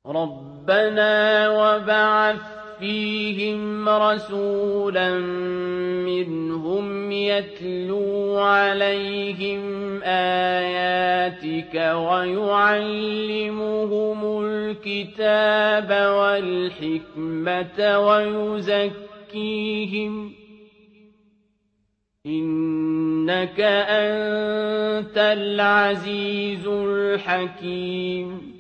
رَبَّنَا وَابْعَثْ فِيهِمْ رَسُولًا مِّنْهُمْ يَتْلُو عَلَيْهِمْ آيَاتِكَ وَيُعَلِّمُهُمُ الْكِتَابَ وَالْحِكْمَةَ وَيُزَكِّيهِمْ ۚ إِنَّكَ أَنتَ الْعَزِيزُ الْحَكِيمُ